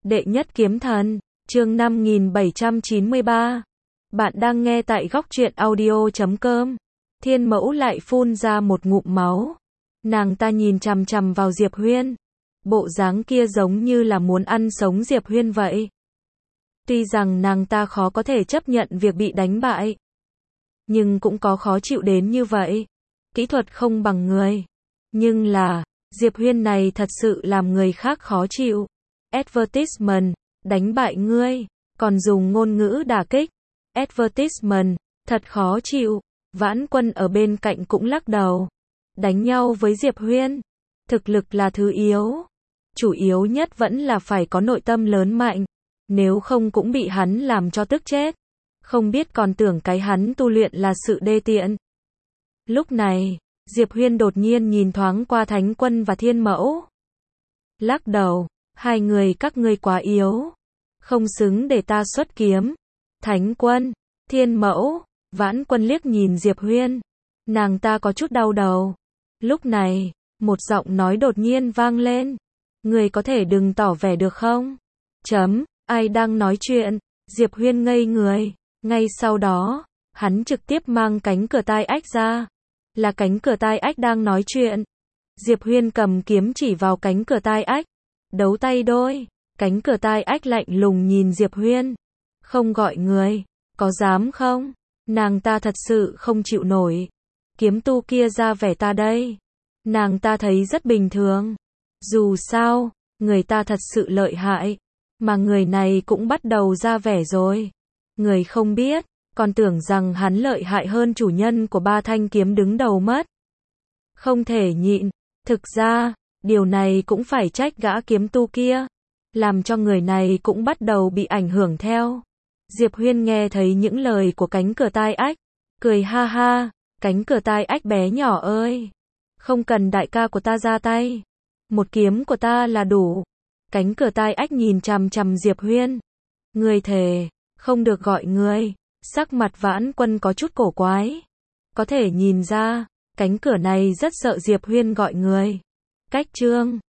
Đệ nhất kiếm thần, chương 5793. Bạn đang nghe tại góc truyện audio.com. Thiên Mẫu lại phun ra một ngụm máu. Nàng ta nhìn chằm chằm vào Diệp Huyên. Bộ dáng kia giống như là muốn ăn sống Diệp Huyên vậy. Tuy rằng nàng ta khó có thể chấp nhận việc bị đánh bại, nhưng cũng có khó chịu đến như vậy. Kỹ thuật không bằng người. Nhưng là, Diệp Huyên này thật sự làm người khác khó chịu. Advertisement, đánh bại ngươi, còn dùng ngôn ngữ đả kích. Advertisement, thật khó chịu. Vãn Quân ở bên cạnh cũng lắc đầu. Đánh nhau với Diệp Huyên, thực lực là thứ yếu. Chủ yếu nhất vẫn là phải có nội tâm lớn mạnh. Nếu không cũng bị hắn làm cho tức chết. Không biết còn tưởng cái hắn tu luyện là sự đê tiện. Lúc này, Diệp Huyên đột nhiên nhìn thoáng qua Thánh Quân và Thiên Mẫu. Lắc đầu, hai người các ngươi quá yếu. Không xứng để ta xuất kiếm. Thánh Quân, Thiên Mẫu, Vãn Quân liếc nhìn Diệp Huyên. Nàng ta có chút đau đầu. Lúc này, một giọng nói đột nhiên vang lên. Người có thể đừng tỏ vẻ được không? Ai đang nói chuyện? Diệp Huyên ngây người. Ngay sau đó, hắn trực tiếp mang cánh cửa tai ách ra. Là cánh cửa tai ách đang nói chuyện. Diệp Huyên cầm kiếm chỉ vào cánh cửa tai ách. Đấu tay đôi. Cánh cửa tai ách lạnh lùng nhìn Diệp Huyên. Không gọi người. Có dám không? Nàng ta thật sự không chịu nổi. Kiếm tu kia ra vẻ ta đây. Nàng ta thấy rất bình thường. Dù sao, người ta thật sự lợi hại. Mà người này cũng bắt đầu ra vẻ rồi. Người không biết, còn tưởng rằng hắn lợi hại hơn chủ nhân của ba thanh kiếm đứng đầu mất. Không thể nhịn. Thực ra, điều này cũng phải trách gã kiếm tu kia. Làm cho người này cũng bắt đầu bị ảnh hưởng theo. Diệp Huyên nghe thấy những lời của cánh cửa tai ách. Cười ha ha, cánh cửa tai ách bé nhỏ ơi. Không cần đại ca của ta ra tay. Một kiếm của ta là đủ. Cánh cửa tai ách nhìn chằm chằm Diệp Huyên. Ngươi thề, không được gọi ngươi. Sắc mặt Vãn Quân có chút cổ quái. Có thể nhìn ra, cánh cửa này rất sợ Diệp Huyên gọi người. Cách chương